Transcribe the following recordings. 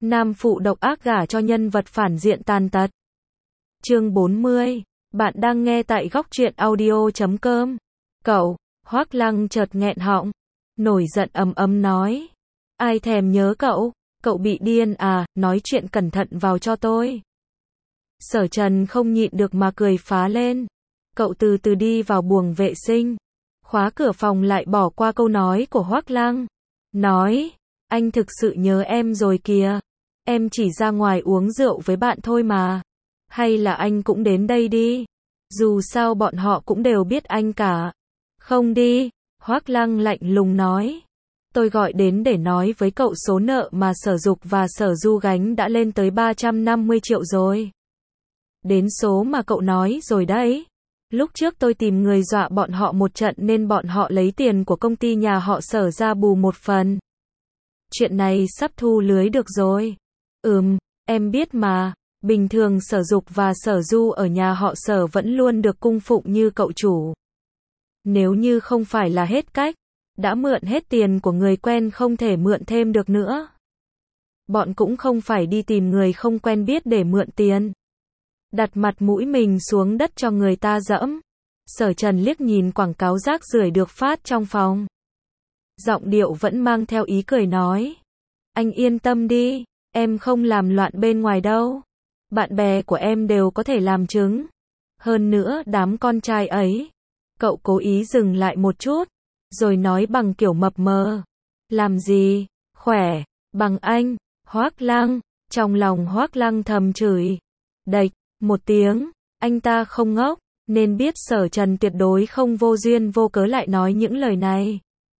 Nam phụ độc ác gả cho nhân vật phản diện tàn tật. Chương 40. Bạn đang nghe tại góc truyện audio.com. Cậu, Hoác Lăng chợt nghẹn họng, nổi giận ầm nói. Ai thèm nhớ cậu, cậu bị điên à, nói chuyện cẩn thận vào cho tôi. Sở Trần không nhịn được mà cười phá lên. Cậu từ từ đi vào buồng vệ sinh, khóa cửa phòng lại bỏ qua câu nói của Hoác Lăng. Nói, anh thực sự nhớ em rồi kìa. Em chỉ ra ngoài uống rượu với bạn thôi mà. Hay là anh cũng đến đây đi. Dù sao bọn họ cũng đều biết anh cả. Không đi, Hoác Lăng lạnh lùng nói. Tôi gọi đến để nói với cậu số nợ mà Sở Dục và Sở Du gánh đã lên tới 350 triệu rồi. Đến số mà cậu nói rồi đấy. Lúc trước tôi tìm người dọa bọn họ một trận nên bọn họ lấy tiền của công ty nhà họ Sở ra bù một phần. Chuyện này sắp thu lưới được rồi. Em biết mà, bình thường Sở Dục và Sở Du ở nhà họ Sở vẫn luôn được cung phụng như cậu chủ. Nếu như không phải là hết cách, đã mượn hết tiền của người quen không thể mượn thêm được nữa. Bọn cũng không phải đi tìm người không quen biết để mượn tiền. Đặt mặt mũi mình xuống đất cho người ta dẫm. Sở Trần liếc nhìn quảng cáo rác rưởi được phát trong phòng. Giọng điệu vẫn mang theo ý cười nói. Anh yên tâm đi, em không làm loạn bên ngoài đâu. Bạn bè của em đều có thể làm chứng. Hơn nữa đám con trai ấy. Cậu cố ý dừng lại một chút, rồi nói bằng kiểu mập mờ. Làm gì, khỏe, bằng anh, Hoác Lăng. Trong lòng Hoác Lăng thầm chửi. Đạch, một tiếng, anh ta không ngốc, nên biết Sở Trần tuyệt đối không vô duyên vô cớ lại nói những lời này.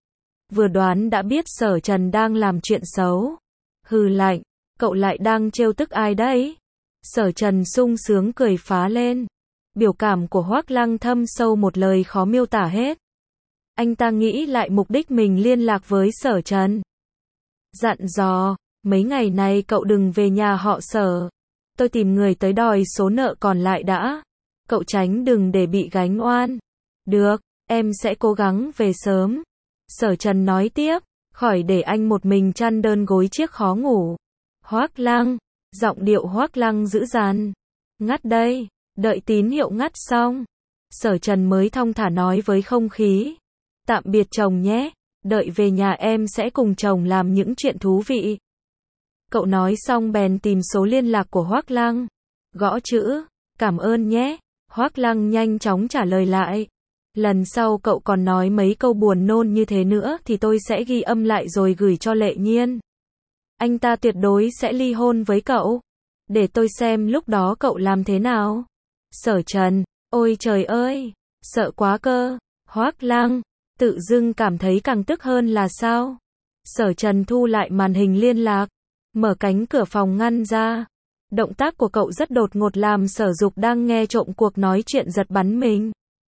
Vừa đoán đã biết Sở Trần đang làm chuyện xấu. Hừ lạnh, cậu lại đang trêu tức ai đấy? Sở Trần sung sướng cười phá lên. Biểu cảm của Hoác Lăng thâm sâu một lời khó miêu tả hết. Anh ta nghĩ lại mục đích mình liên lạc với Sở Trần. Dặn dò, mấy ngày này cậu đừng về nhà họ Sở. Tôi tìm người tới đòi số nợ còn lại đã. Cậu tránh đừng để bị gánh oan. Được, em sẽ cố gắng về sớm. Sở Trần nói tiếp, khỏi để anh một mình chăn đơn gối chiếc khó ngủ. Hoác Lăng, giọng điệu Hoác Lăng dữ dằn. Ngắt đây, đợi tín hiệu ngắt xong. Sở Trần mới thong thả nói với không khí. Tạm biệt chồng nhé, đợi về nhà em sẽ cùng chồng làm những chuyện thú vị. Cậu nói xong bèn tìm số liên lạc của Hoác Lăng. Gõ chữ, cảm ơn nhé. Hoác Lăng nhanh chóng trả lời lại. Lần sau cậu còn nói mấy câu buồn nôn như thế nữa thì tôi sẽ ghi âm lại rồi gửi cho Lệ Nhiên. Anh ta tuyệt đối sẽ ly hôn với cậu. Để tôi xem lúc đó cậu làm thế nào. Sở Trần, ôi trời ơi, sợ quá cơ. Hoác Lăng, tự dưng cảm thấy càng tức hơn là sao? Sở Trần thu lại màn hình liên lạc, mở cánh cửa phòng ngăn ra. Động tác của cậu rất đột ngột làm Sở Dục đang nghe trộm cuộc nói chuyện giật bắn mình.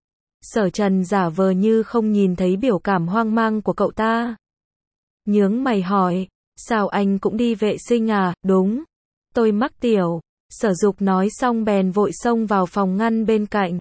Sở Trần giả vờ như không nhìn thấy biểu cảm hoang mang của cậu ta. Nhướng mày hỏi, sao anh cũng đi vệ sinh à? Đúng, tôi mắc tiểu. Sở Dục nói xong bèn vội xông vào phòng ngăn bên cạnh.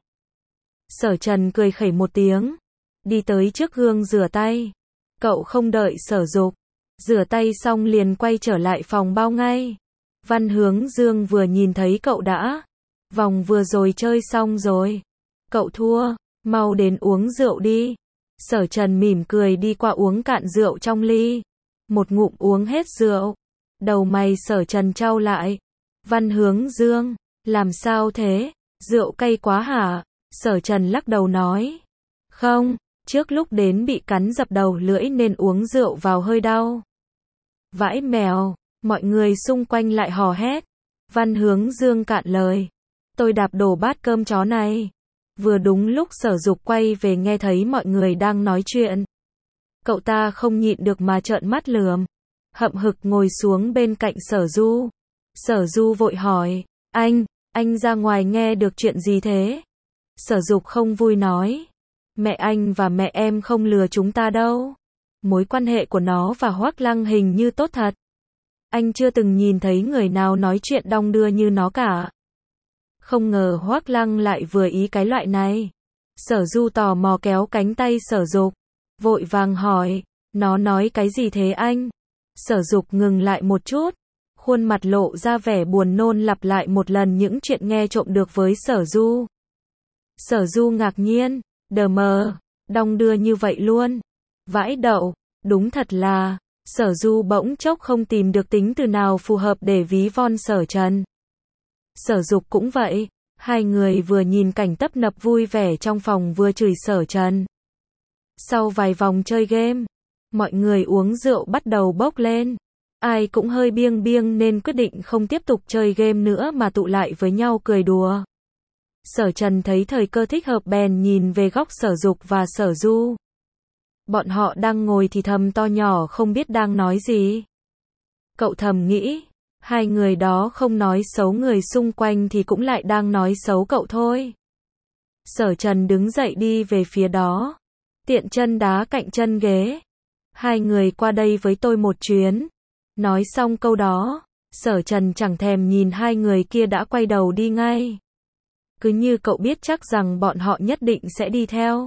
Sở Trần cười khẩy một tiếng, đi tới trước gương rửa tay. Cậu không đợi Sở Dục rửa tay xong liền quay trở lại phòng bao ngay. Văn Hướng Dương vừa nhìn thấy cậu đã. Vòng vừa rồi chơi xong rồi. Cậu thua, mau đến uống rượu đi. Sở Trần mỉm cười đi qua uống cạn rượu trong ly. Một ngụm uống hết rượu. Đầu mày Sở Trần chau lại. Văn Hướng Dương, làm sao thế? Rượu cay quá hả? Sở Trần lắc đầu nói. Không, trước lúc đến bị cắn dập đầu lưỡi nên uống rượu vào hơi đau. Vãi mèo, mọi người xung quanh lại hò hét. Văn Hướng Dương cạn lời. Tôi đạp đổ bát cơm chó này. Vừa đúng lúc Sở Dục quay về nghe thấy mọi người đang nói chuyện. Cậu ta không nhịn được mà trợn mắt lườm. Hậm hực ngồi xuống bên cạnh Sở Du. Sở Du vội hỏi, anh ra ngoài nghe được chuyện gì thế? Sở Dục không vui nói, mẹ anh và mẹ em không lừa chúng ta đâu. Mối quan hệ của nó và Hoác Lăng hình như tốt thật. Anh chưa từng nhìn thấy người nào nói chuyện đong đưa như nó cả. Không ngờ Hoác Lăng lại vừa ý cái loại này. Sở Du tò mò kéo cánh tay Sở Dục, vội vàng hỏi, nó nói cái gì thế anh? Sở Dục ngừng lại một chút, khuôn mặt lộ ra vẻ buồn nôn lặp lại một lần những chuyện nghe trộm được với Sở Du. Sở Du ngạc nhiên, đờ mờ, đong đưa như vậy luôn. Vãi đậu, đúng thật là, Sở Du bỗng chốc không tìm được tính từ nào phù hợp để ví von Sở Trần. Sở Dục cũng vậy, hai người vừa nhìn cảnh tấp nập vui vẻ trong phòng vừa chửi Sở Trần. Sau vài vòng chơi game, mọi người uống rượu bắt đầu bốc lên. Ai cũng hơi biêng biêng nên quyết định không tiếp tục chơi game nữa mà tụ lại với nhau cười đùa. Sở Trần thấy thời cơ thích hợp bèn nhìn về góc Sở Dục và Sở Du. Bọn họ đang ngồi thì thầm to nhỏ không biết đang nói gì. Cậu thầm nghĩ, hai người đó không nói xấu người xung quanh thì cũng lại đang nói xấu cậu thôi. Sở Trần đứng dậy đi về phía đó, tiện chân đá cạnh chân ghế. Hai người qua đây với tôi một chuyến. Nói xong câu đó, Sở Trần chẳng thèm nhìn hai người kia đã quay đầu đi ngay. Cứ như cậu biết chắc rằng bọn họ nhất định sẽ đi theo.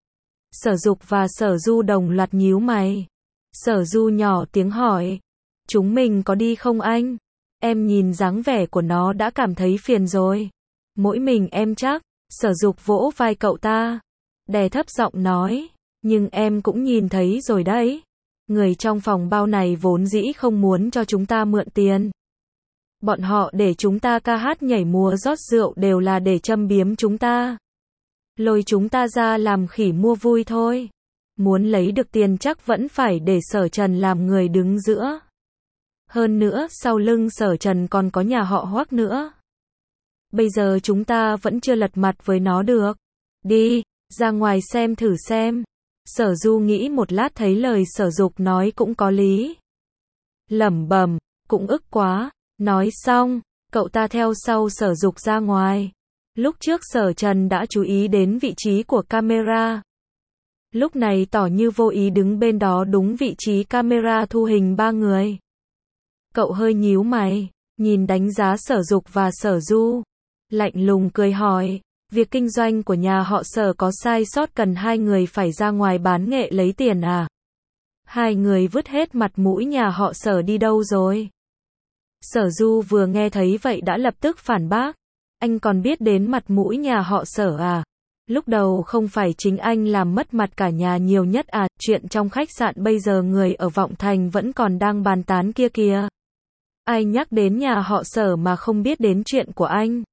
Sở Dục và Sở Du đồng loạt nhíu mày. Sở Du nhỏ tiếng hỏi, chúng mình có đi không anh? Em nhìn dáng vẻ của nó đã cảm thấy phiền rồi. Mỗi mình em chắc. Sở Dục vỗ vai cậu ta, đè thấp giọng nói, nhưng em cũng nhìn thấy rồi đấy. Người trong phòng bao này vốn dĩ không muốn cho chúng ta mượn tiền. Bọn họ để chúng ta ca hát nhảy múa rót rượu đều là để châm biếm chúng ta. Lôi chúng ta ra làm khỉ mua vui thôi. Muốn lấy được tiền chắc vẫn phải để Sở Trần làm người đứng giữa. Hơn nữa sau lưng Sở Trần còn có nhà họ Hoắc nữa. Bây giờ chúng ta vẫn chưa lật mặt với nó được. Đi, ra ngoài xem thử xem. Sở Du nghĩ một lát thấy lời Sở Dục nói cũng có lý. Lẩm bẩm, cũng ức quá. Nói xong, cậu ta theo sau Sở Dục ra ngoài. Lúc trước Sở Trần đã chú ý đến vị trí của camera. Lúc này tỏ như vô ý đứng bên đó đúng vị trí camera thu hình ba người. Cậu hơi nhíu mày, nhìn đánh giá Sở Dục và Sở Du. Lạnh lùng cười hỏi, việc kinh doanh của nhà họ Sở có sai sót cần hai người phải ra ngoài bán nghệ lấy tiền à? Hai người vứt hết mặt mũi nhà họ Sở đi đâu rồi? Sở Du vừa nghe thấy vậy đã lập tức phản bác. Anh còn biết đến mặt mũi nhà họ Sở à? Lúc đầu không phải chính anh làm mất mặt cả nhà nhiều nhất à? Chuyện trong khách sạn bây giờ người ở Vọng Thành vẫn còn đang bàn tán kia kìa. Ai nhắc đến nhà họ Sở mà không biết đến chuyện của anh?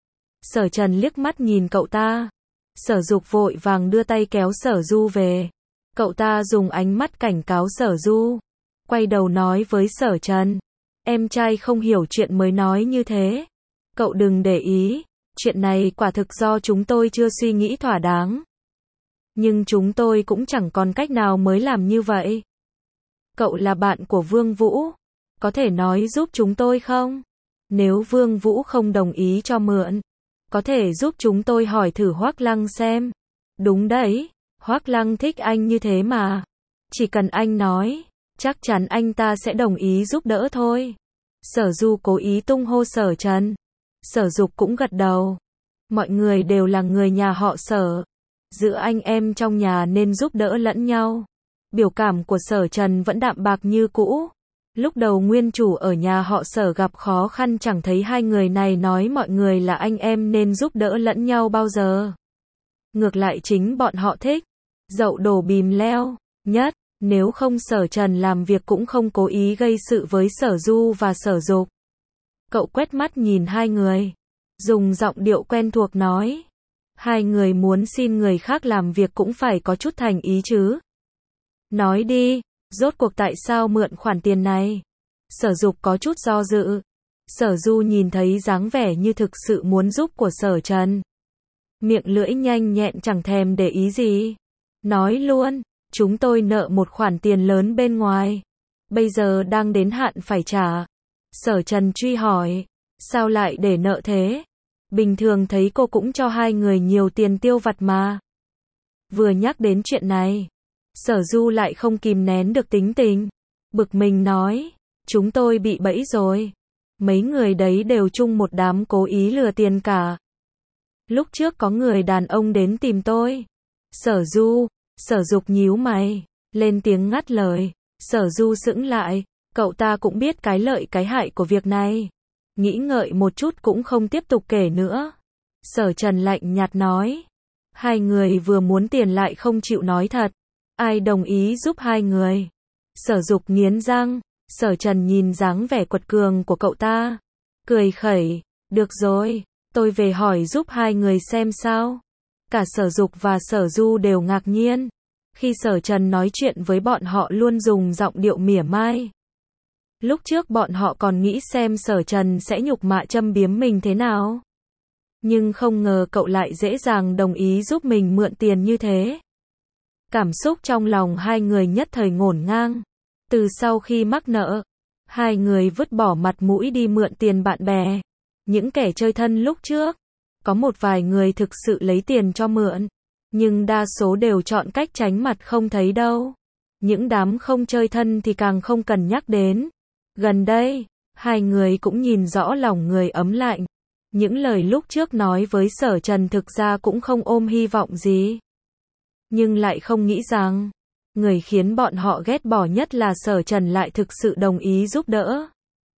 Sở Trần liếc mắt nhìn cậu ta. Sở Dục vội vàng đưa tay kéo Sở Du về. Cậu ta dùng ánh mắt cảnh cáo Sở Du. Quay đầu nói với Sở Trần. Em trai không hiểu chuyện mới nói như thế. Cậu đừng để ý. Chuyện này quả thực do chúng tôi chưa suy nghĩ thỏa đáng. Nhưng chúng tôi cũng chẳng còn cách nào mới làm như vậy. Cậu là bạn của Vương Vũ. Có thể nói giúp chúng tôi không? Nếu Vương Vũ không đồng ý cho mượn, có thể giúp chúng tôi hỏi thử Hoắc Lăng xem. Đúng đấy, Hoắc Lăng thích anh như thế mà. Chỉ cần anh nói, chắc chắn anh ta sẽ đồng ý giúp đỡ thôi. Sở Du cố ý tung hô Sở Trần. Sở Dục cũng gật đầu. Mọi người đều là người nhà họ Sở. Giữa anh em trong nhà nên giúp đỡ lẫn nhau. Biểu cảm của Sở Trần vẫn đạm bạc như cũ. Lúc đầu nguyên chủ ở nhà họ Sở gặp khó khăn chẳng thấy hai người này nói mọi người là anh em nên giúp đỡ lẫn nhau bao giờ. Ngược lại chính bọn họ thích dậu đổ bìm leo nhất, nếu không Sở Trần làm việc cũng không cố ý gây sự với Sở Du và Sở Dục. Cậu quét mắt nhìn hai người, dùng giọng điệu quen thuộc nói, hai người muốn xin người khác làm việc cũng phải có chút thành ý chứ. Nói đi, rốt cuộc tại sao mượn khoản tiền này? Sở Dục có chút do dự. Sở Du nhìn thấy dáng vẻ như thực sự muốn giúp của Sở Trần. Miệng lưỡi nhanh nhẹn chẳng thèm để ý gì. Nói luôn, chúng tôi nợ một khoản tiền lớn bên ngoài. Bây giờ đang đến hạn phải trả. Sở Trần truy hỏi, sao lại để nợ thế? Bình thường thấy cô cũng cho hai người nhiều tiền tiêu vặt mà. Vừa nhắc đến chuyện này, Sở Du lại không kìm nén được tính tình. Bực mình nói, chúng tôi bị bẫy rồi. Mấy người đấy đều chung một đám cố ý lừa tiền cả. Lúc trước có người đàn ông đến tìm tôi. Sở Dục nhíu mày, lên tiếng ngắt lời. Sở Du sững lại, Cậu ta cũng biết cái lợi cái hại của việc này. Nghĩ ngợi một chút cũng không tiếp tục kể nữa. Sở Trần lạnh nhạt nói. Hai người vừa muốn tiền lại không chịu nói thật. Ai đồng ý giúp hai người? Sở Dục nghiến răng. Sở Trần nhìn dáng vẻ quật cường của cậu ta. Cười khẩy. Được rồi, tôi về hỏi giúp hai người xem sao. Cả Sở Dục và Sở Du đều ngạc nhiên. Khi Sở Trần nói chuyện với bọn họ luôn dùng giọng điệu mỉa mai. Lúc trước bọn họ còn nghĩ xem Sở Trần sẽ nhục mạ châm biếm mình thế nào. Nhưng không ngờ cậu lại dễ dàng đồng ý giúp mình mượn tiền như thế. Cảm xúc trong lòng hai người nhất thời ngổn ngang. Từ sau khi mắc nợ, hai người vứt bỏ mặt mũi đi mượn tiền bạn bè. Những kẻ chơi thân lúc trước, có một vài người thực sự lấy tiền cho mượn, nhưng đa số đều chọn cách tránh mặt không thấy đâu. Những đám không chơi thân thì càng không cần nhắc đến. Gần đây, hai người cũng nhìn rõ lòng người ấm lạnh. Những lời lúc trước nói với Sở Trần thực ra cũng không ôm hy vọng gì. Nhưng lại không nghĩ rằng, người khiến bọn họ ghét bỏ nhất là Sở Trần lại thực sự đồng ý giúp đỡ.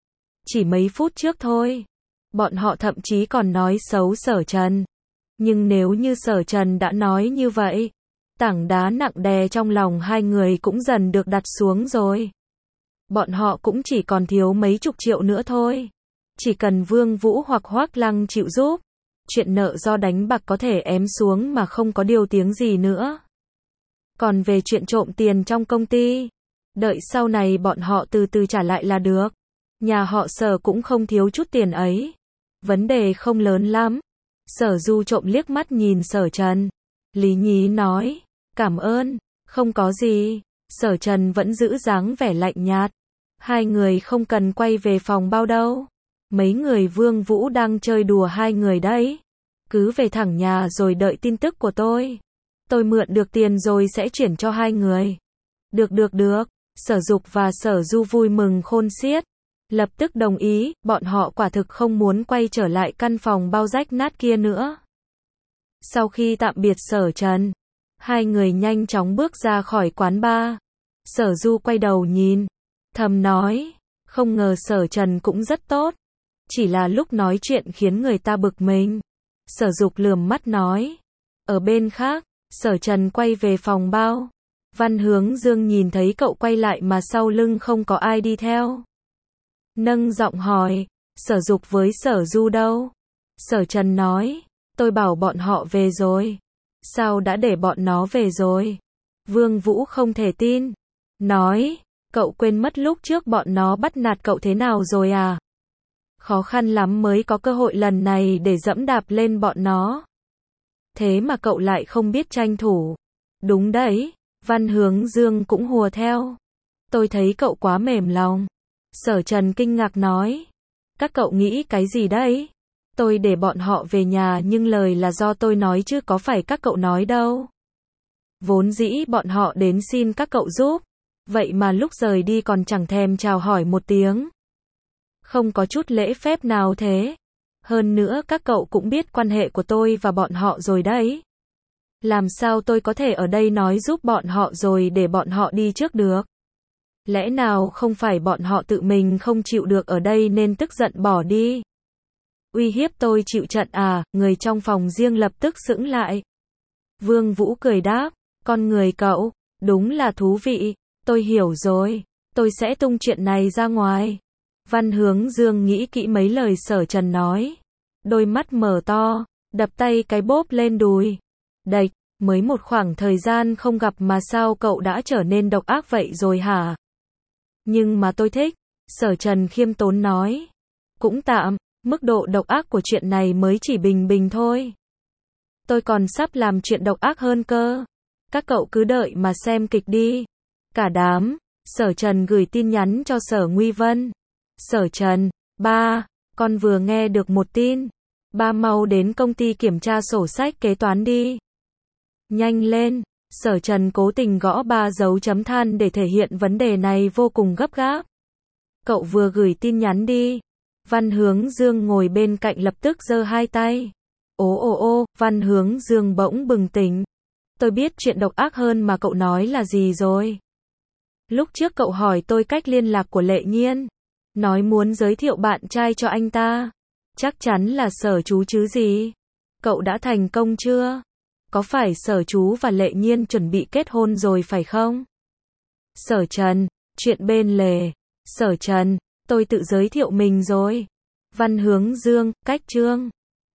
Chỉ mấy phút trước thôi, bọn họ thậm chí còn nói xấu Sở Trần. Nhưng nếu như Sở Trần đã nói như vậy, tảng đá nặng đè trong lòng hai người cũng dần được đặt xuống rồi. Bọn họ cũng chỉ còn thiếu mấy chục triệu nữa thôi. Chỉ cần Vương Vũ hoặc Hoắc Lăng chịu giúp, chuyện nợ do đánh bạc có thể ém xuống mà không có điều tiếng gì nữa. Còn về chuyện trộm tiền trong công ty, đợi sau này bọn họ từ từ trả lại là được. Nhà họ Sở cũng không thiếu chút tiền ấy. Vấn đề không lớn lắm. Sở Du trộm liếc mắt nhìn Sở Trần. Lý nhí nói, cảm ơn, không có gì. Sở Trần vẫn giữ dáng vẻ lạnh nhạt. Hai người không cần quay về phòng bao đâu. Mấy người Vương Vũ đang chơi đùa hai người đấy. Cứ về thẳng nhà rồi đợi tin tức của tôi. Tôi mượn được tiền rồi sẽ chuyển cho hai người. Được. Sở Dục và Sở Du vui mừng khôn xiết. Lập tức đồng ý, bọn họ quả thực không muốn quay trở lại căn phòng bao rách nát kia nữa. Sau khi tạm biệt Sở Trần, hai người nhanh chóng bước ra khỏi quán bar. Sở Du quay đầu nhìn, thầm nói, không ngờ Sở Trần cũng rất tốt. Chỉ là lúc nói chuyện khiến người ta bực mình. Sở Dục lườm mắt nói. Ở bên khác, Sở Trần quay về phòng bao. Văn Hướng Dương nhìn thấy cậu quay lại mà sau lưng không có ai đi theo. Nâng giọng hỏi, Sở Dục với Sở Du đâu? Sở Trần nói, tôi bảo bọn họ về rồi. Sao đã để bọn nó về rồi? Vương Vũ không thể tin. Nói, cậu quên mất lúc trước bọn nó bắt nạt cậu thế nào rồi à? Khó khăn lắm mới có cơ hội lần này để dẫm đạp lên bọn nó. Thế mà cậu lại không biết tranh thủ. Đúng đấy, Văn Hướng Dương cũng hùa theo. Tôi thấy cậu quá mềm lòng. Sở Trần kinh ngạc nói. Các cậu nghĩ cái gì đấy? Tôi để bọn họ về nhà nhưng lời là do tôi nói chứ có phải các cậu nói đâu. Vốn dĩ bọn họ đến xin các cậu giúp. Vậy mà lúc rời đi còn chẳng thèm chào hỏi một tiếng. Không có chút lễ phép nào thế. Hơn nữa các cậu cũng biết quan hệ của tôi và bọn họ rồi đấy. Làm sao tôi có thể ở đây nói giúp bọn họ rồi để bọn họ đi trước được? Lẽ nào không phải bọn họ tự mình không chịu được ở đây nên tức giận bỏ đi? Uy hiếp tôi chịu trận à? Người trong phòng riêng lập tức sững lại. Vương Vũ cười đáp, con người cậu, đúng là thú vị, tôi hiểu rồi, tôi sẽ tung chuyện này ra ngoài. Văn Hướng Dương nghĩ kỹ mấy lời Sở Trần nói. Đôi mắt mở to, đập tay cái bóp lên đùi. Đạch, mới một khoảng thời gian không gặp mà sao cậu đã trở nên độc ác vậy rồi hả? Nhưng mà tôi thích, Sở Trần khiêm tốn nói. Cũng tạm, mức độ độc ác của chuyện này mới chỉ bình bình thôi. Tôi còn sắp làm chuyện độc ác hơn cơ. Các cậu cứ đợi mà xem kịch đi. Cả đám, Sở Trần gửi tin nhắn cho Sở Nguy Vân. Sở Trần, ba, con vừa nghe được một tin. Ba mau đến công ty kiểm tra sổ sách kế toán đi. Nhanh lên, Sở Trần cố tình gõ 3 dấu chấm than để thể hiện vấn đề này vô cùng gấp gáp. Cậu vừa gửi tin nhắn đi. Văn Hướng Dương ngồi bên cạnh lập tức giơ hai tay. Ô, Văn Hướng Dương bỗng bừng tỉnh. Tôi biết chuyện độc ác hơn mà cậu nói là gì rồi. Lúc trước cậu hỏi tôi cách liên lạc của Lệ Nhiên. Nói muốn giới thiệu bạn trai cho anh ta. Chắc chắn là Sở Chú chứ gì. Cậu đã thành công chưa? Có phải Sở Chú và Lệ Nhiên chuẩn bị kết hôn rồi phải không? Sở Trần, chuyện bên lề. Sở Trần, tôi tự giới thiệu mình rồi. Văn Hướng Dương, cách Trương.